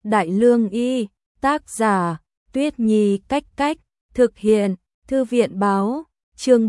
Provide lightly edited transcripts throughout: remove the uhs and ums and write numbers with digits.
Đại Lương Y, tác giả, Tuyết Nhi Cách Cách, thực hiện, Thư viện Báo, chương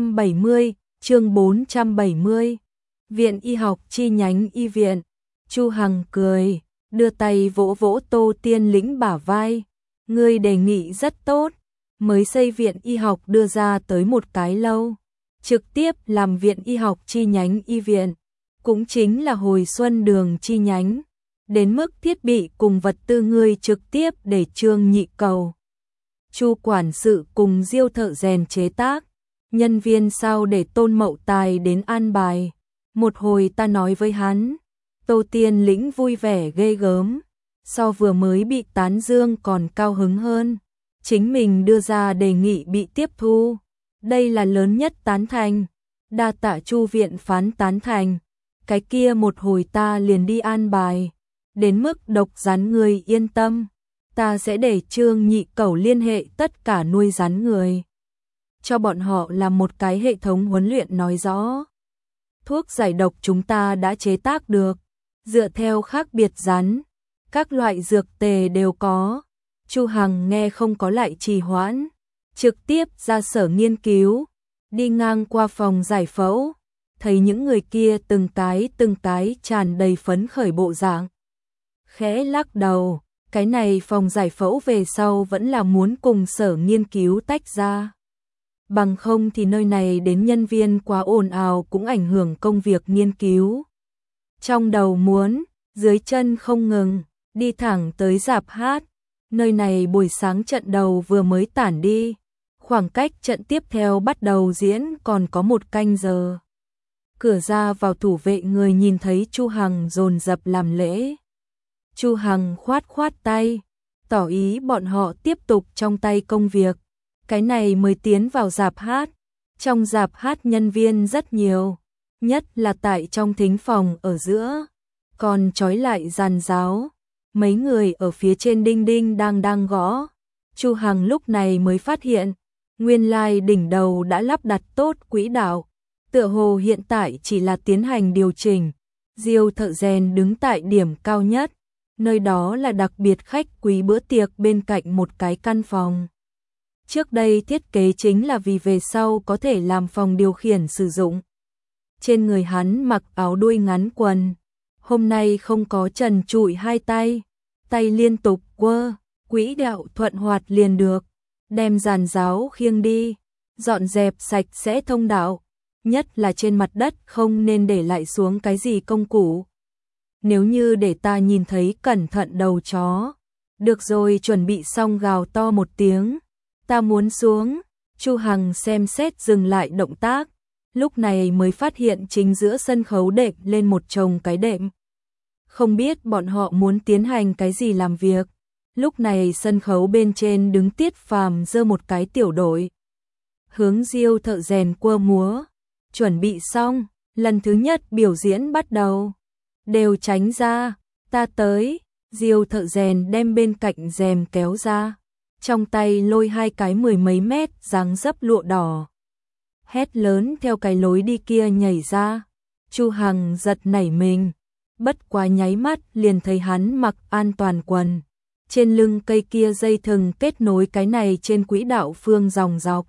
470, Viện Y học chi nhánh Y viện. Chu Hằng cười, đưa tay vỗ vỗ Tô Tiên Lĩnh bả vai, ngươi đề nghị rất tốt, mới xây viện y học đưa ra tới một cái lâu, trực tiếp làm viện y học chi nhánh Y viện, cũng chính là hồi Xuân Đường chi nhánh, đến mức thiết bị cùng vật tư ngươi trực tiếp để Trương Nhị Cầu, Chu quản sự cùng Diêu thợ rèn chế tác, nhân viên sao để Tôn Mậu Tài đến an bài. Một hồi ta nói với hắn, Tô Tiên Lĩnh vui vẻ ghê gớm, so vừa mới bị tán dương còn cao hứng hơn, chính mình đưa ra đề nghị bị tiếp thu, đây là lớn nhất tán thành, đa tạ Chu viện phán tán thành, cái kia một hồi ta liền đi an bài, đến mức độc rắn người yên tâm, ta sẽ để Trương Nhị Cẩu liên hệ tất cả nuôi rắn người, cho bọn họ làm một cái hệ thống huấn luyện nói rõ. Thuốc giải độc chúng ta đã chế tác được, dựa theo khác biệt rắn, các loại dược tề đều có. Chu Hằng nghe không có lại trì hoãn, trực tiếp ra sở nghiên cứu, đi ngang qua phòng giải phẫu, thấy những người kia từng cái tràn đầy phấn khởi bộ dạng. Khẽ lắc đầu, cái này phòng giải phẫu về sau vẫn là muốn cùng sở nghiên cứu tách ra. Bằng không thì nơi này đến nhân viên quá ồn ào cũng ảnh hưởng công việc nghiên cứu. Trong đầu muốn, dưới chân không ngừng, đi thẳng tới rạp hát. Nơi này buổi sáng trận đầu vừa mới tản đi, khoảng cách trận tiếp theo bắt đầu diễn còn có 1 canh giờ. Cửa ra vào thủ vệ người nhìn thấy Chu Hằng dồn dập làm lễ. Chu Hằng khoát khoát tay, tỏ ý bọn họ tiếp tục trong tay công việc. Cái này mới tiến vào rạp hát. Trong rạp hát nhân viên rất nhiều, nhất là tại trong thính phòng ở giữa, còn trói lại giàn giáo. Mấy người ở phía trên đinh đinh đang gõ. Chu Hằng lúc này mới phát hiện, nguyên lai đỉnh đầu đã lắp đặt tốt quỹ đạo, tựa hồ hiện tại chỉ là tiến hành điều chỉnh. Diêu thợ rèn đứng tại điểm cao nhất, nơi đó là đặc biệt khách quý bữa tiệc bên cạnh một cái căn phòng. Trước đây thiết kế chính là vì về sau có thể làm phòng điều khiển sử dụng. Trên người hắn mặc áo đuôi ngắn quần, hôm nay không có trần trụi hai tay, tay liên tục quơ, quỹ đạo thuận hoạt liền được, đem giàn giáo khiêng đi, dọn dẹp sạch sẽ thông đạo, nhất là trên mặt đất không nên để lại xuống cái gì công cụ. Nếu như để ta nhìn thấy cẩn thận đầu chó. Được rồi, chuẩn bị xong gào to một tiếng. Ta muốn xuống. Chu Hằng xem xét dừng lại động tác, lúc này mới phát hiện chính giữa sân khấu đệm lên một chồng cái đệm. Không biết bọn họ muốn tiến hành cái gì làm việc. Lúc này sân khấu bên trên đứng Tiết Phàm giơ một cái tiểu đội, hướng Diêu thợ rèn quơ múa. Chuẩn bị xong, lần thứ nhất biểu diễn bắt đầu. Đều tránh ra, ta tới. Diêu thợ rèn đem bên cạnh rèm kéo ra, trong tay lôi 2 cái 10 mấy mét dáng dấp lụa đỏ, hét lớn theo cái lối đi kia nhảy ra. Chu Hằng giật nảy mình, bất quá nháy mắt liền thấy hắn mặc an toàn quần, trên lưng cây kia dây thừng kết nối cái này trên quỹ đạo phương dòng dọc,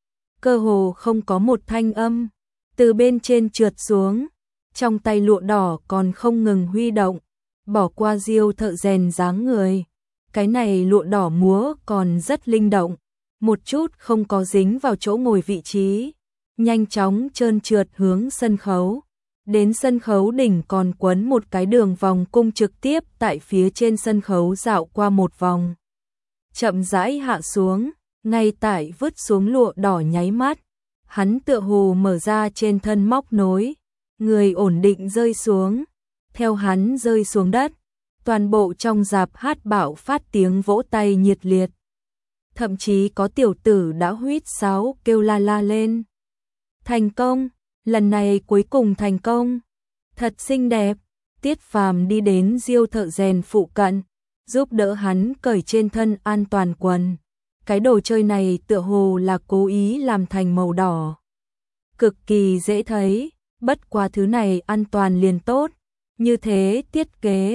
cơ hồ không có một thanh âm, từ bên trên trượt xuống, trong tay lụa đỏ còn không ngừng huy động, bỏ qua Diêu thợ rèn dáng người. Cái này lụa đỏ múa còn rất linh động, một chút không có dính vào chỗ ngồi vị trí, nhanh chóng trơn trượt hướng sân khấu. Đến sân khấu đỉnh còn quấn một cái đường vòng cung trực tiếp tại phía trên sân khấu dạo qua một vòng. Chậm rãi hạ xuống, ngay tại vứt xuống lụa đỏ nháy mắt, hắn tựa hồ mở ra trên thân móc nối, người ổn định rơi xuống, theo hắn rơi xuống đất. Toàn bộ trong rạp hát bạo phát tiếng vỗ tay nhiệt liệt. Thậm chí có tiểu tử đã huýt sáo kêu la la lên. Thành công, lần này cuối cùng thành công. Thật xinh đẹp. Tiết Phàm đi đến Diêu thợ rèn phụ cận, giúp đỡ hắn cởi trên thân an toàn quần. Cái đồ chơi này tựa hồ là cố ý làm thành màu đỏ. Cực kỳ dễ thấy, bất quá thứ này an toàn liền tốt. Như thế thiết kế,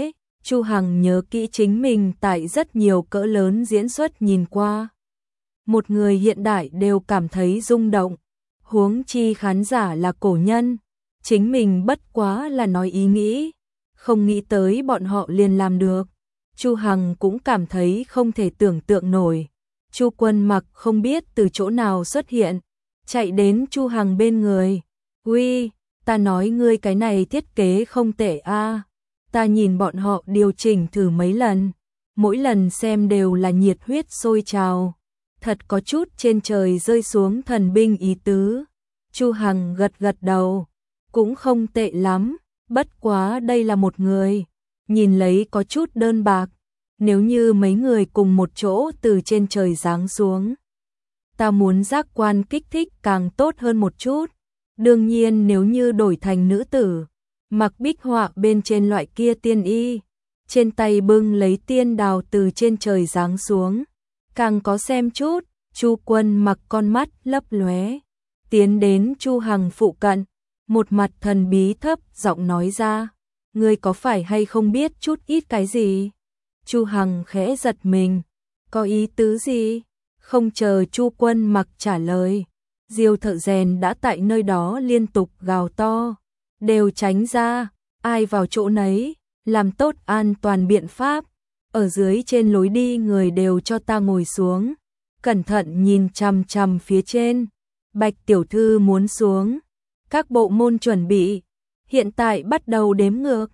Chu Hằng nhớ kỹ chính mình tại rất nhiều cỡ lớn diễn xuất nhìn qua. Một người hiện đại đều cảm thấy rung động, huống chi khán giả là cổ nhân, chính mình bất quá là nói ý nghĩ, không nghĩ tới bọn họ liền làm được. Chu Hằng cũng cảm thấy không thể tưởng tượng nổi. Chu Quân Mặc không biết từ chỗ nào xuất hiện, chạy đến Chu Hằng bên người. "Uy, ta nói ngươi cái này thiết kế không tệ a." Ta nhìn bọn họ điều chỉnh thử mấy lần, mỗi lần xem đều là nhiệt huyết sôi trào, thật có chút trên trời rơi xuống thần binh ý tứ. Chu Hằng gật gật đầu, cũng không tệ lắm, bất quá đây là một người, nhìn lấy có chút đơn bạc, nếu như mấy người cùng một chỗ từ trên trời giáng xuống. Ta muốn giác quan kích thích càng tốt hơn một chút, đương nhiên nếu như đổi thành nữ tử, mặc bích họa bên trên loại kia tiên y, trên tay bưng lấy tiên đào từ trên trời giáng xuống, càng có xem chút. Chu Quân Mặc con mắt lấp lóe, tiến đến Chu Hằng phụ cận, một mặt thần bí thấp giọng nói ra, ngươi có phải hay không biết chút ít cái gì? Chu Hằng khẽ giật mình, có ý tứ gì? Không chờ Chu Quân Mặc trả lời, Diêu Thợ Rèn đã tại nơi đó liên tục gào to, đều tránh ra, ai vào chỗ nấy, làm tốt an toàn biện pháp, ở dưới trên lối đi người đều cho ta ngồi xuống, cẩn thận nhìn chằm chằm phía trên, Bạch tiểu thư muốn xuống, các bộ môn chuẩn bị, hiện tại bắt đầu đếm ngược,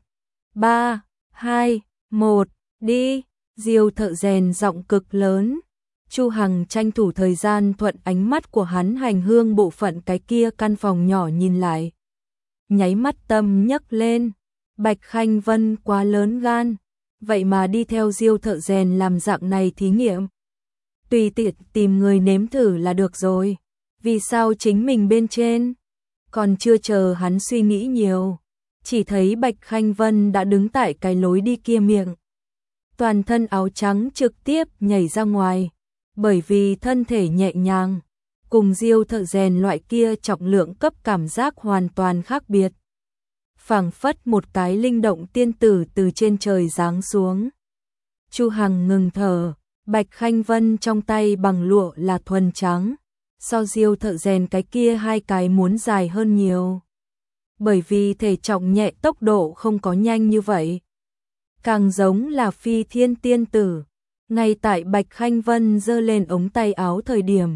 3, 2, 1, đi. Diêu Thợ Rèn giọng cực lớn. Chu Hằng tranh thủ thời gian thuận ánh mắt của hắn hành hương bộ phận cái kia căn phòng nhỏ nhìn lại. Nháy mắt tâm nhấc lên, Bạch Khanh Vân quá lớn gan, vậy mà đi theo Diêu Thợ Rèn làm dạng này thí nghiệm. Tùy tiện tìm người nếm thử là được rồi, vì sao chính mình bên trên? Còn chưa chờ hắn suy nghĩ nhiều, chỉ thấy Bạch Khanh Vân đã đứng tại cái lối đi kia miệng. Toàn thân áo trắng trực tiếp nhảy ra ngoài, bởi vì thân thể nhẹ nhàng, cùng Diêu Thợ Rèn loại kia trọng lượng cấp cảm giác hoàn toàn khác biệt. Phảng phất một cái linh động tiên tử từ trên trời giáng xuống. Chu Hằng ngừng thở, Bạch Khanh Vân trong tay bằng lụa là thuần trắng, so Diêu Thợ Rèn cái kia hai cái muốn dài hơn nhiều. Bởi vì thể trọng nhẹ tốc độ không có nhanh như vậy, càng giống là phi thiên tiên tử. Ngay tại Bạch Khanh Vân giơ lên ống tay áo thời điểm,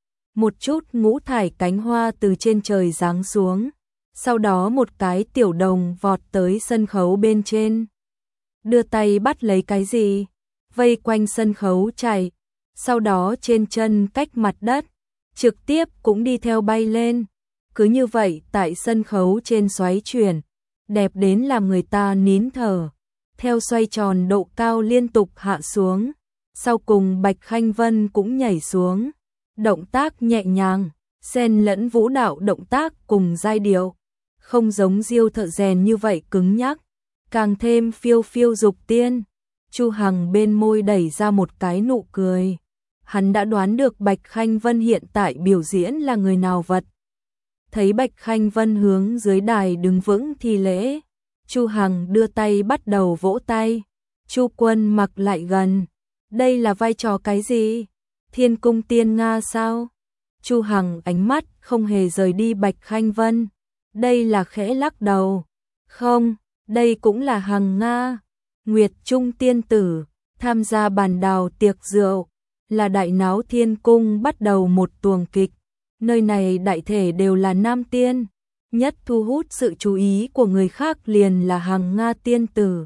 một chút ngũ thải cánh hoa từ trên trời giáng xuống, sau đó một cái tiểu đồng vọt tới sân khấu bên trên, đưa tay bắt lấy cái gì, vây quanh sân khấu chạy, sau đó trên chân cách mặt đất, trực tiếp cũng đi theo bay lên, cứ như vậy tại sân khấu trên xoáy chuyển, đẹp đến làm người ta nín thở, theo xoay tròn độ cao liên tục hạ xuống. Sau cùng Bạch Khanh Vân cũng nhảy xuống, động tác nhẹ nhàng, xen lẫn vũ đạo động tác cùng giai điệu, không giống Diêu Thợ Rèn như vậy cứng nhắc, càng thêm phiêu phiêu dục tiên. Chu Hằng bên môi đẩy ra một cái nụ cười, hắn đã đoán được Bạch Khanh Vân hiện tại biểu diễn là người nào vật. Thấy Bạch Khanh Vân hướng dưới đài đứng vững thi lễ, Chu Hằng đưa tay bắt đầu vỗ tay, Chu Quân Mặc lại gần. Đây là vai trò cái gì? Thiên cung tiên Nga sao? Chu Hằng ánh mắt không hề rời đi Bạch Khanh Vân. Đây là khẽ lắc đầu. Không, đây cũng là Hằng Nga. Nguyệt Trung tiên tử, tham gia bàn đào tiệc rượu, là đại náo thiên cung bắt đầu một tuồng kịch. Nơi này đại thể đều là nam tiên. Nhất thu hút sự chú ý của người khác liền là Hằng Nga tiên tử.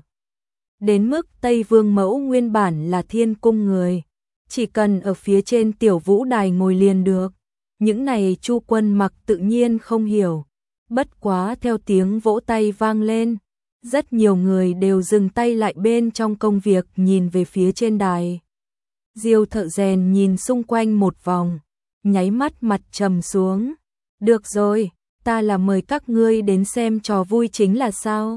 Đến mức Tây Vương mẫu nguyên bản là thiên cung người, chỉ cần ở phía trên tiểu vũ đài ngồi liền được. Những này Chu Quân Mặc tự nhiên không hiểu. Bất quá theo tiếng vỗ tay vang lên, rất nhiều người đều dừng tay lại bên trong công việc nhìn về phía trên đài. Diêu Thợ Rèn nhìn xung quanh một vòng, nháy mắt mặt trầm xuống. Được rồi, ta là mời các ngươi đến xem trò vui chính là sao?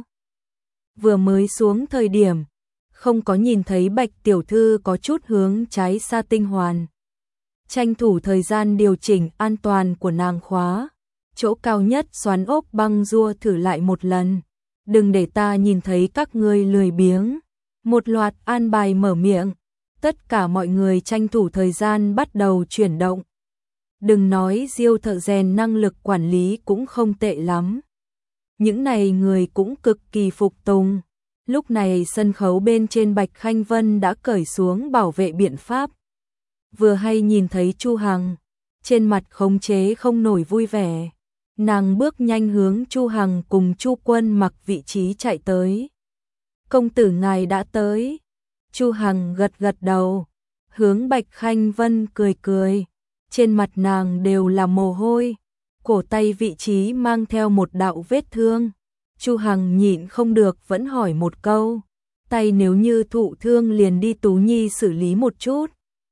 Vừa mới xuống thời điểm, không có nhìn thấy Bạch tiểu thư có chút hướng trái xa tinh hoàn. Tranh thủ thời gian điều chỉnh an toàn của nàng khóa, chỗ cao nhất xoắn ốc băng rua thử lại một lần. Đừng để ta nhìn thấy các ngươi lười biếng. Một loạt an bài mở miệng, tất cả mọi người tranh thủ thời gian bắt đầu chuyển động. Đừng nói Diêu thợ rèn năng lực quản lý cũng không tệ lắm. Những này người cũng cực kỳ phục tùng. Lúc này sân khấu bên trên Bạch Khanh Vân đã cởi xuống bảo vệ biện pháp. Vừa hay nhìn thấy Chu Hằng, trên mặt khống chế không nổi vui vẻ. Nàng bước nhanh hướng Chu Hằng cùng Chu Quân mặc vị trí chạy tới. Công tử ngài đã tới. Chu Hằng gật gật đầu, hướng Bạch Khanh Vân cười cười. Trên mặt nàng đều là mồ hôi, cổ tay vị trí mang theo một đạo vết thương. Chu Hằng nhịn không được vẫn hỏi một câu, tay nếu như thụ thương liền đi Tú Nhi xử lý một chút.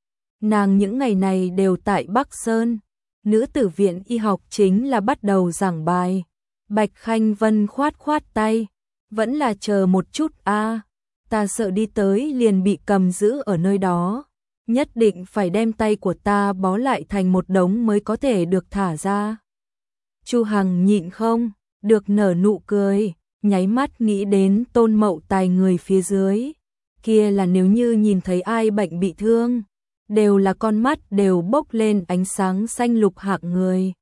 Nàng những ngày này đều tại Bắc Sơn, nữ tử viện y học chính là bắt đầu giảng bài. Bạch Khanh Vân khoát khoát tay, vẫn là chờ một chút a, ta sợ đi tới liền bị cầm giữ ở nơi đó. Nhất định phải đem tay của ta bó lại thành một đống mới có thể được thả ra. Chu Hằng nhịn không được nở nụ cười, nháy mắt nghĩ đến Tôn Mậu Tài người phía dưới. Kia là nếu như nhìn thấy ai bệnh bị thương, đều là con mắt đều bốc lên ánh sáng xanh lục hạng người.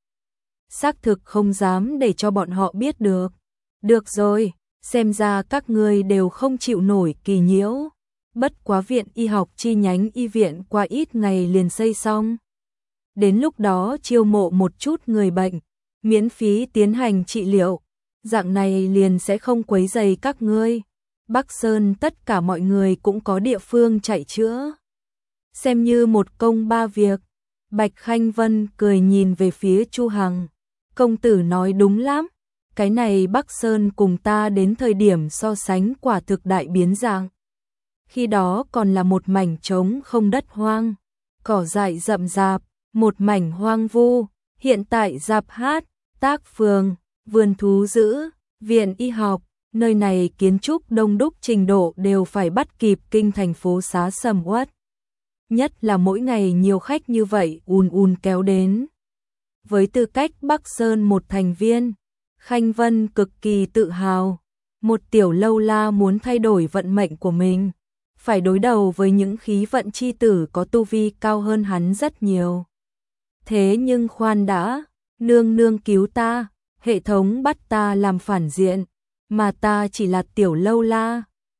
Xác thực không dám để cho bọn họ biết được. Được rồi, xem ra các ngươi đều không chịu nổi kỳ nhiễu. Bất quá viện y học chi nhánh y viện qua ít ngày liền xây xong. Đến lúc đó chiêu mộ một chút người bệnh, miễn phí tiến hành trị liệu. Dạng này liền sẽ không quấy rầy các ngươi. Bắc Sơn tất cả mọi người cũng có địa phương chạy chữa. Xem như một công ba việc. Bạch Khanh Vân cười nhìn về phía Chu Hằng. Công tử nói đúng lắm. Cái này Bắc Sơn cùng ta đến thời điểm so sánh quả thực đại biến dạng. Khi đó còn là một mảnh trống không đất hoang, cỏ dại rậm rạp, một mảnh hoang vu. Hiện tại rạp hát, tác phường, vườn thú dữ, viện y học, nơi này kiến trúc đông đúc trình độ đều phải bắt kịp kinh thành phố xá sầm uất. Nhất là mỗi ngày nhiều khách như vậy ùn kéo đến. Với tư cách Bắc Sơn một thành viên, Khanh Vân cực kỳ tự hào. Một tiểu lâu la muốn thay đổi vận mệnh của mình, phải đối đầu với những khí vận chi tử có tu vi cao hơn hắn rất nhiều. Thế nhưng khoan đã, nương nương cứu ta, hệ thống bắt ta làm phản diện, mà ta chỉ là tiểu lâu la,